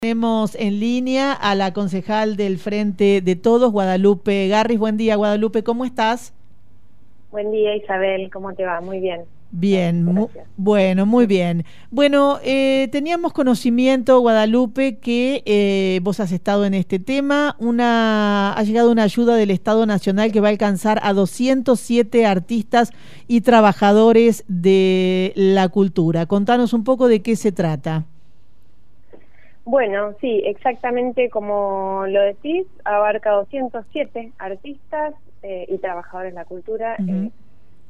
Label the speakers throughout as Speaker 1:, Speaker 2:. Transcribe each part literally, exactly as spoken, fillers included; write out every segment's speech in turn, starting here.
Speaker 1: Tenemos en línea a la concejal del Frente de Todos, Guadalupe Garris. Buen día, Guadalupe, ¿cómo estás?
Speaker 2: Buen día, Isabel, ¿cómo te va? Muy bien.
Speaker 1: Bien, mu bueno, muy bien. Bueno, eh, teníamos conocimiento, Guadalupe, que eh, vos has estado en este tema. Una, ha llegado una ayuda del Estado Nacional que va a alcanzar a doscientos siete artistas y trabajadores de la cultura. Contanos un poco de qué se trata.
Speaker 2: Bueno, sí, exactamente como lo decís, abarca doscientos siete artistas eh, y trabajadores de la cultura. Uh-huh. eh,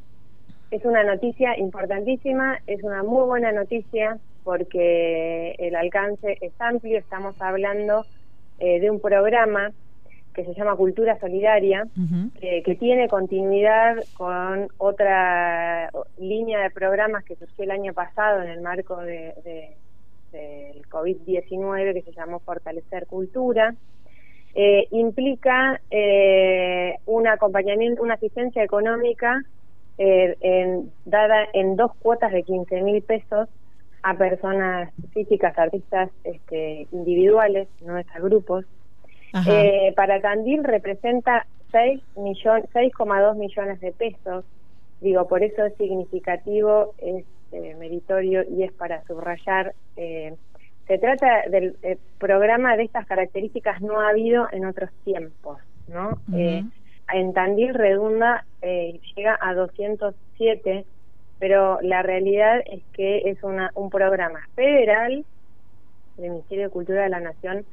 Speaker 2: es una noticia importantísima, es una muy buena noticia porque el alcance es amplio. Estamos hablando eh, de un programa que se llama Cultura Solidaria, uh-huh. eh, que tiene continuidad con otra línea de programas que surgió el año pasado en el marco de... de del COVID diecinueve, que se llamó Fortalecer Cultura. Eh, implica eh, un acompañamiento, una asistencia económica eh, en, dada en dos cuotas de quince mil pesos a personas físicas, artistas este, individuales, no es a grupos. Eh, para Tandil representa seis coma dos millones de pesos. Digo, por eso es significativo, es eh, meritorio y es para subrayar. Eh, se trata del eh, programa de estas características, no ha habido en otros tiempos, ¿no? Uh-huh. eh, en Tandil redunda, eh, llega a doscientos siete, pero la realidad es que es una, un programa federal del Ministerio de Cultura de la Nación,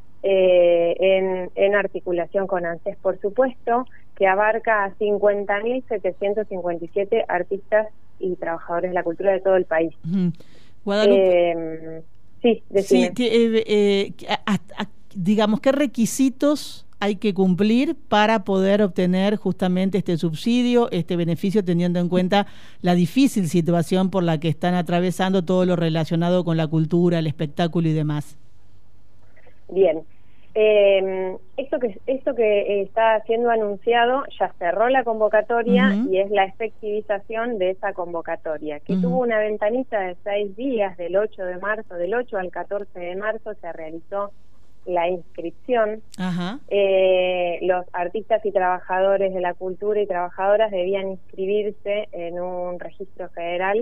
Speaker 2: eh, en, en articulación con ANSES, por supuesto, que abarca a cincuenta mil setecientos cincuenta y siete artistas y trabajadores de la cultura de todo el país.
Speaker 1: Uh-huh. Guadalupe.
Speaker 2: Eh, sí, decime.
Speaker 1: Sí, eh, eh, a, a, digamos, ¿qué requisitos hay que cumplir para poder obtener justamente este subsidio, este beneficio, teniendo en cuenta la difícil situación por la que están atravesando todo lo relacionado con la cultura, el espectáculo y demás?
Speaker 2: Bien. Eh, esto que esto que está siendo anunciado ya cerró la convocatoria, uh-huh. y es la efectivización de esa convocatoria, que uh-huh. tuvo una ventanita de seis días, del ocho de marzo, del ocho al catorce de marzo se realizó la inscripción. Uh-huh. Eh, los artistas y trabajadores de la cultura y trabajadoras debían inscribirse en un registro federal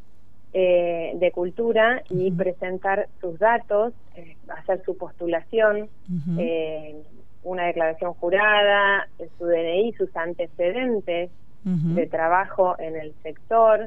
Speaker 2: Eh, de cultura y uh-huh. presentar sus datos, eh, hacer su postulación, uh-huh. eh, una declaración jurada, su D N I, sus antecedentes uh-huh. de trabajo en el sector,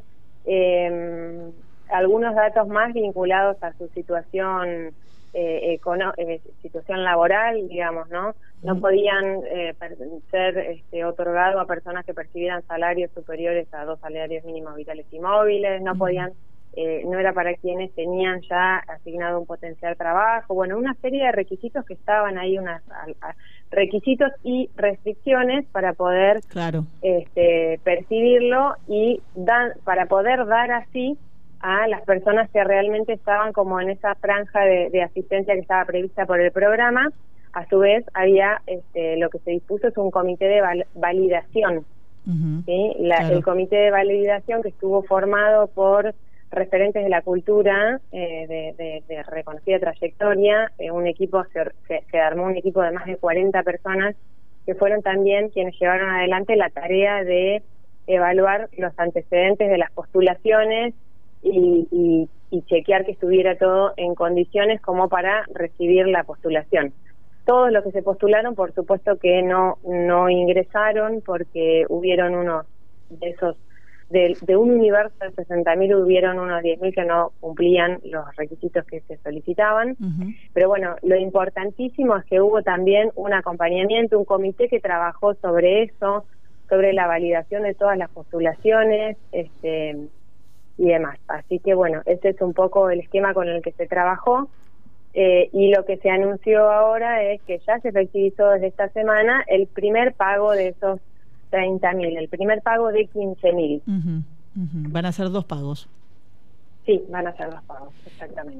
Speaker 2: eh, algunos datos más vinculados a su situación eh, econo- eh, situación laboral, digamos, ¿no? No uh-huh. podían eh, ser este, otorgados a personas que percibieran salarios superiores a dos salarios mínimos vitales y móviles, no uh-huh. podían Eh, no era para quienes tenían ya asignado un potencial trabajo, bueno, una serie de requisitos que estaban ahí, unas a, a, requisitos y restricciones para poder
Speaker 1: claro.
Speaker 2: este, percibirlo y dan, para poder dar así a las personas que realmente estaban como en esa franja de, de asistencia que estaba prevista por el programa. A su vez había, este, lo que se dispuso es un comité de val- validación, uh-huh. ¿sí? La, claro. El comité de validación que estuvo formado por referentes de la cultura eh, de, de, de reconocida trayectoria, eh, un equipo se, se, se armó un equipo de más de cuarenta personas que fueron también quienes llevaron adelante la tarea de evaluar los antecedentes de las postulaciones y, y, y chequear que estuviera todo en condiciones como para recibir la postulación. Todos los que se postularon, por supuesto que no, no ingresaron porque hubieron unos de esos De, de un universo de sesenta mil hubieron unos diez mil que no cumplían los requisitos que se solicitaban, uh-huh. pero bueno, lo importantísimo es que hubo también un acompañamiento, un comité que trabajó sobre eso, sobre la validación de todas las postulaciones este y demás. Así que bueno, ese es un poco el esquema con el que se trabajó, eh, y lo que se anunció ahora es que ya se efectivizó desde esta semana el primer pago de esos treinta mil, el primer pago de quince mil.
Speaker 1: Uh-huh, uh-huh. Van a ser dos pagos.
Speaker 2: Sí, van a ser dos pagos, exactamente.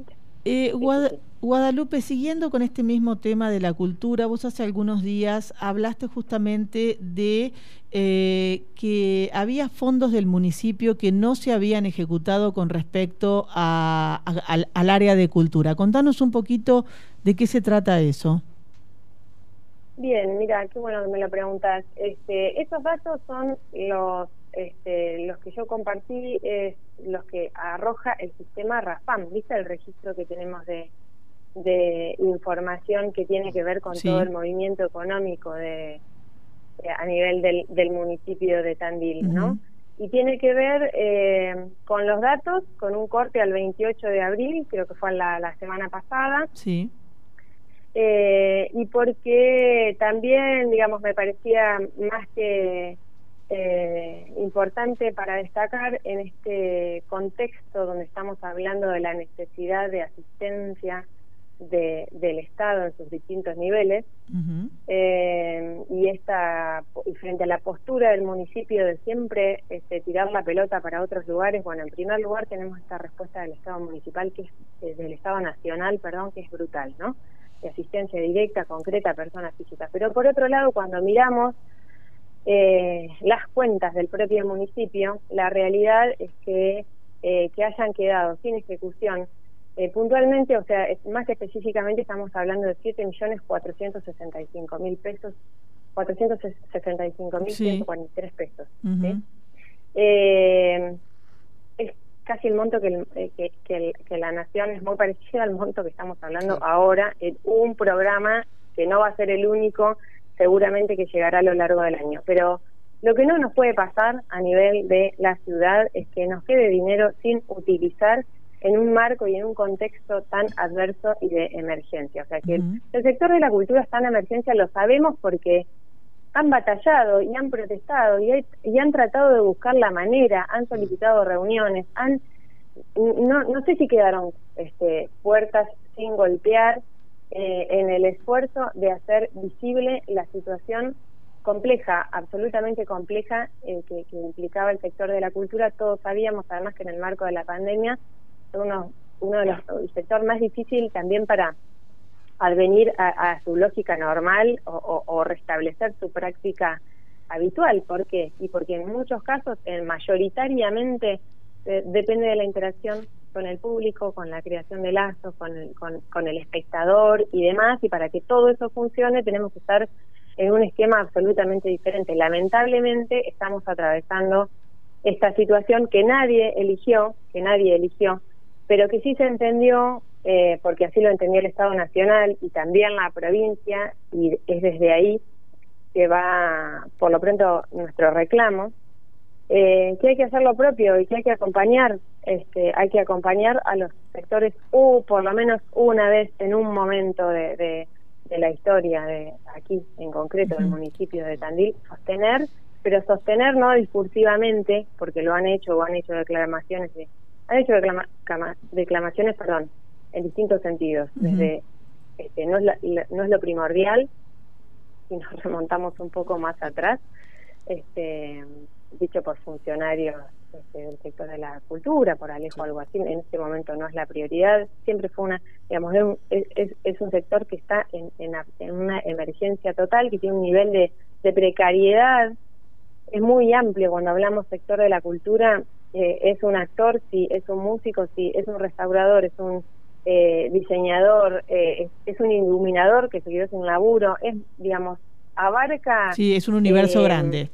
Speaker 1: Eh, Guada Guadalupe, siguiendo con este mismo tema de la cultura, vos hace algunos días hablaste justamente de eh, que había fondos del municipio que no se habían ejecutado con respecto a, a, al, al área de cultura. Contanos un poquito de qué se trata eso.
Speaker 2: Bien, mira, qué bueno que me lo preguntas. Este, esos datos son los, este, los que yo compartí, es los que arroja el sistema RAFAM, ¿viste? El registro que tenemos de, de información que tiene que ver con sí. todo el movimiento económico de, de a nivel del, del municipio de Tandil, uh-huh. ¿no? Y tiene que ver eh, con los datos, con un corte al veintiocho de abril, creo que fue la, la semana pasada.
Speaker 1: Sí.
Speaker 2: Eh, y porque también, digamos, me parecía más que eh, importante para destacar en este contexto donde estamos hablando de la necesidad de asistencia de, del Estado en sus distintos niveles, uh-huh. eh, y esta y frente a la postura del municipio de siempre este, tirar la pelota para otros lugares. Bueno, en primer lugar tenemos esta respuesta del Estado municipal, que es eh, del Estado nacional, perdón, que es brutal, ¿no? De asistencia directa, concreta a personas físicas. Pero por otro lado, cuando miramos eh, las cuentas del propio municipio, la realidad es que eh, que hayan quedado sin ejecución eh, puntualmente, o sea, más específicamente estamos hablando de siete millones cuatrocientos sesenta y cinco mil pesos, cuatrocientos sesenta y cinco mil ciento cuarenta y tres pesos. Uh-huh. ¿sí? Eh, es casi el monto que, el, que, que, el, que la nación es muy parecida al monto que estamos hablando sí. ahora en un programa que no va a ser el único, seguramente que llegará a lo largo del año. Pero lo que no nos puede pasar a nivel de la ciudad es que nos quede dinero sin utilizar en un marco y en un contexto tan adverso y de emergencia. O sea que uh-huh. el sector de la cultura está en emergencia, lo sabemos porque han batallado y han protestado y, hay, y han tratado de buscar la manera, han solicitado reuniones, han no no sé si quedaron este, puertas sin golpear eh, en el esfuerzo de hacer visible la situación compleja, absolutamente compleja, eh, que, que implicaba el sector de la cultura. Todos sabíamos, además, que en el marco de la pandemia, uno, uno de los el sector más difícil también para advenir a, a su lógica normal o, o, o restablecer su práctica habitual. ¿Por qué? Y porque en muchos casos, eh, mayoritariamente, eh, depende de la interacción con el público, con la creación de lazos, con el, con, con el espectador y demás, y para que todo eso funcione tenemos que estar en un esquema absolutamente diferente. Lamentablemente estamos atravesando esta situación que nadie eligió, que nadie eligió, pero que sí se entendió, eh, porque así lo entendió el Estado Nacional y también la provincia, y es desde ahí que va, por lo pronto, nuestro reclamo, eh, que hay que hacer lo propio y que hay que acompañar, este, hay que acompañar a los sectores, uh, por lo menos una vez en un momento de, de, de la historia de aquí, en concreto, del municipio de Tandil, sostener, pero sostener no discursivamente, porque lo han hecho o han hecho declamaciones de han hecho declama, cama, declamaciones, perdón, en distintos sentidos. Uh-huh. Desde este, no es la, la, no es lo primordial, si nos remontamos un poco más atrás, este, dicho por funcionarios este, del sector de la cultura, por Alejo o algo así, en este momento no es la prioridad, siempre fue una, digamos, es, es, es un sector que está en, en, en una emergencia total, que tiene un nivel de, de precariedad, es muy amplio. Cuando hablamos sector de la cultura, eh, es un actor, sí, es un músico, sí, es un restaurador, es un eh, diseñador, eh, es, es un iluminador que se quedó sin laburo, es, digamos, abarca...
Speaker 1: Sí, es un universo eh, grande.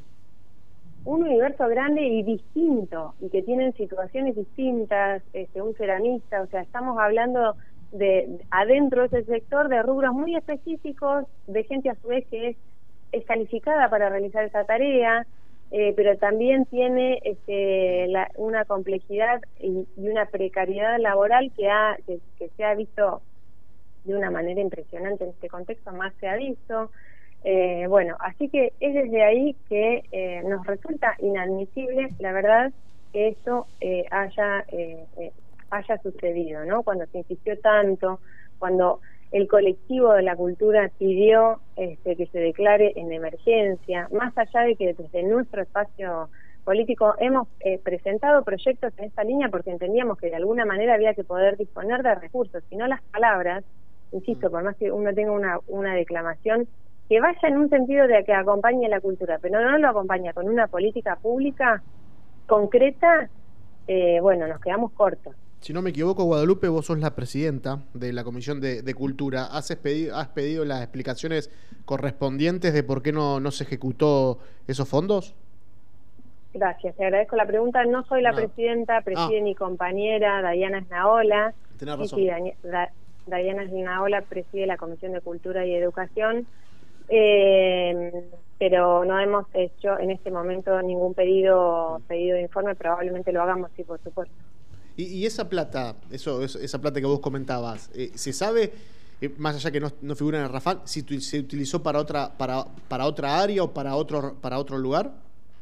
Speaker 2: Un universo grande y distinto, y que tienen situaciones distintas, este, un ceramista, o sea, estamos hablando de, de adentro de ese sector de rubros muy específicos, de gente a su vez que es, es calificada para realizar esa tarea, eh, pero también tiene este, la, una complejidad y, y una precariedad laboral que, ha, que, que se ha visto de una manera impresionante en este contexto, más se ha visto. Eh, bueno, así que es desde ahí que eh, nos resulta inadmisible, la verdad, que esto eh, haya eh, eh, haya sucedido, ¿no? Cuando se insistió tanto, cuando el colectivo de la cultura pidió este, que se declare en emergencia, más allá de que desde nuestro espacio políticos hemos eh, presentado proyectos en esta línea porque entendíamos que de alguna manera había que poder disponer de recursos, si no las palabras, insisto, por más que uno tenga una, una declamación que vaya en un sentido de que acompañe la cultura, pero no lo acompaña con una política pública concreta, eh, bueno, nos quedamos cortos.
Speaker 3: Si no me equivoco, Guadalupe, vos sos la presidenta de la Comisión de, de Cultura. ¿Has pedido, has pedido las explicaciones correspondientes de por qué no, no se ejecutó esos fondos?
Speaker 2: Gracias, te agradezco la pregunta. No soy la no. presidenta, preside ah. mi compañera Dayana Esnaola.
Speaker 3: Tenés razón.
Speaker 2: Sí, sí, da, Dayana Esnaola preside la Comisión de Cultura y Educación, eh, pero no hemos hecho en este momento ningún pedido, pedido de informe. Probablemente lo hagamos, sí, por supuesto.
Speaker 3: Y, y esa plata, eso, eso, esa plata que vos comentabas, eh, ¿se sabe, eh, más allá que no, no figura en el RAFAL, si tu, se utilizó para otra, para, para otra área o para otro, para otro lugar?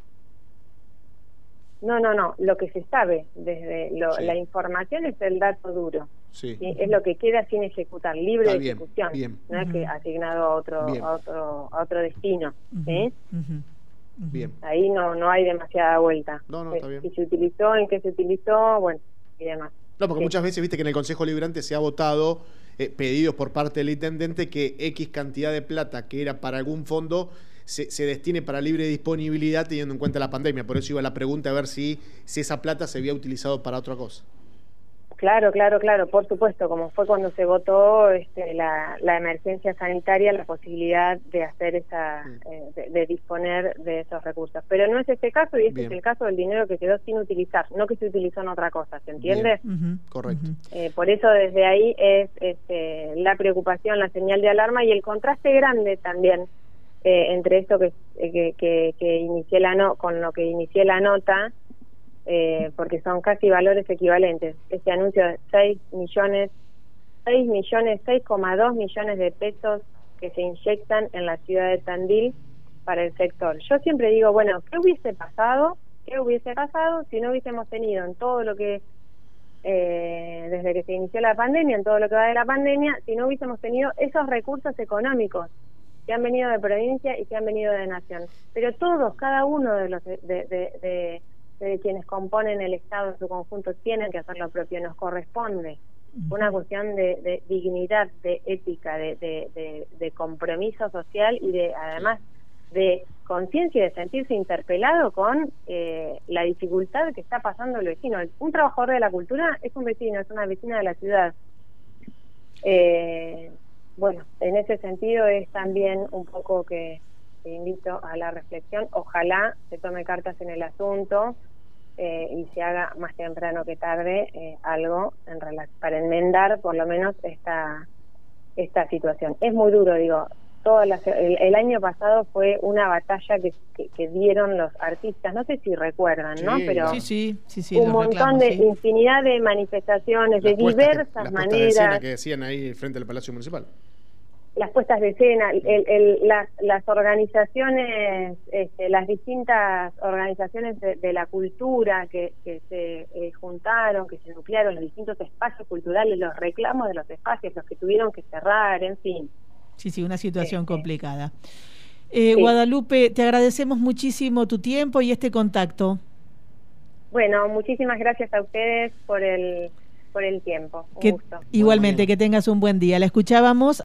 Speaker 2: No, no, no. Lo que se sabe desde lo, sí. la información es el dato duro.
Speaker 3: Sí.
Speaker 2: ¿Sí? Es lo que queda sin ejecutar, libre
Speaker 3: Está
Speaker 2: de
Speaker 3: bien,
Speaker 2: ejecución.
Speaker 3: Bien.
Speaker 2: No uh-huh. es que asignado a otro, a otro, a otro destino.
Speaker 3: Uh-huh.
Speaker 2: ¿Sí?
Speaker 3: Uh-huh. Bien.
Speaker 2: Ahí no, no hay demasiada vuelta.
Speaker 3: No, no, está bien.
Speaker 2: Si se utilizó, en qué se utilizó, bueno, y demás.
Speaker 3: No, porque
Speaker 2: sí.
Speaker 3: muchas veces viste que en el Consejo Liberante se ha votado eh, pedidos por parte del intendente que X cantidad de plata que era para algún fondo se, se destine para libre disponibilidad teniendo en cuenta la pandemia. Por eso iba la pregunta a ver si, si esa plata se había utilizado para otra cosa.
Speaker 2: Claro, claro, claro, por supuesto, como fue cuando se votó este, la, la emergencia sanitaria, la posibilidad de hacer esa, mm. eh, de, de disponer de esos recursos. Pero no es este caso, y este Bien. es el caso del dinero que quedó sin utilizar, no que se utilizó en otra cosa, ¿se entiende?
Speaker 3: Uh-huh. Correcto.
Speaker 2: Eh, por eso desde ahí es este, la preocupación, la señal de alarma y el contraste grande también eh, entre esto que, que, que, que inicié la no, con lo que inicié la nota. Eh, porque son casi valores equivalentes. Este anuncio de seis millones, seis millones, seis coma dos millones de pesos que se inyectan en la ciudad de Tandil para el sector. Yo siempre digo, bueno, ¿qué hubiese pasado? ¿Qué hubiese pasado si no hubiésemos tenido en todo lo que, eh, desde que se inició la pandemia, en todo lo que va de la pandemia, si no hubiésemos tenido esos recursos económicos que han venido de provincia y que han venido de nación? Pero todos, cada uno de los de, de, de, de de quienes componen el Estado en su conjunto tienen que hacer lo propio, nos corresponde. Una cuestión de, de dignidad, de ética, de, de, de, de compromiso social y de además de conciencia y de sentirse interpelado con eh, la dificultad que está pasando el vecino. Un trabajador de la cultura es un vecino, es una vecina de la ciudad. Eh, bueno, en ese sentido es también un poco que te invito a la reflexión. Ojalá se tome cartas en el asunto eh, y se haga más temprano que tarde eh, algo en para enmendar por lo menos esta esta situación. Es muy duro, digo, todas las, el, el año pasado fue una batalla que, que, que dieron los artistas, no sé si recuerdan, sí, ¿no? Pero
Speaker 1: sí, sí, sí, sí,
Speaker 2: un montón
Speaker 1: reclamos,
Speaker 2: de
Speaker 1: sí.
Speaker 2: infinidad de manifestaciones, las de diversas
Speaker 3: que, las
Speaker 2: maneras.
Speaker 3: De escena que decían ahí frente al Palacio Municipal.
Speaker 2: Las puestas de escena, el, el, las, las organizaciones, este, las distintas organizaciones de, de la cultura que, que se eh, juntaron, que se nuclearon, los distintos espacios culturales, los reclamos de los espacios, los que tuvieron que cerrar, en fin.
Speaker 1: Sí, sí, una situación
Speaker 2: este,
Speaker 1: complicada. Eh,
Speaker 2: sí.
Speaker 1: Guadalupe, te agradecemos muchísimo tu tiempo y este contacto.
Speaker 2: Bueno, muchísimas gracias a ustedes por el, por el tiempo. Un
Speaker 1: que,
Speaker 2: gusto.
Speaker 1: Igualmente,
Speaker 3: bueno,
Speaker 1: que tengas un buen día. La escuchábamos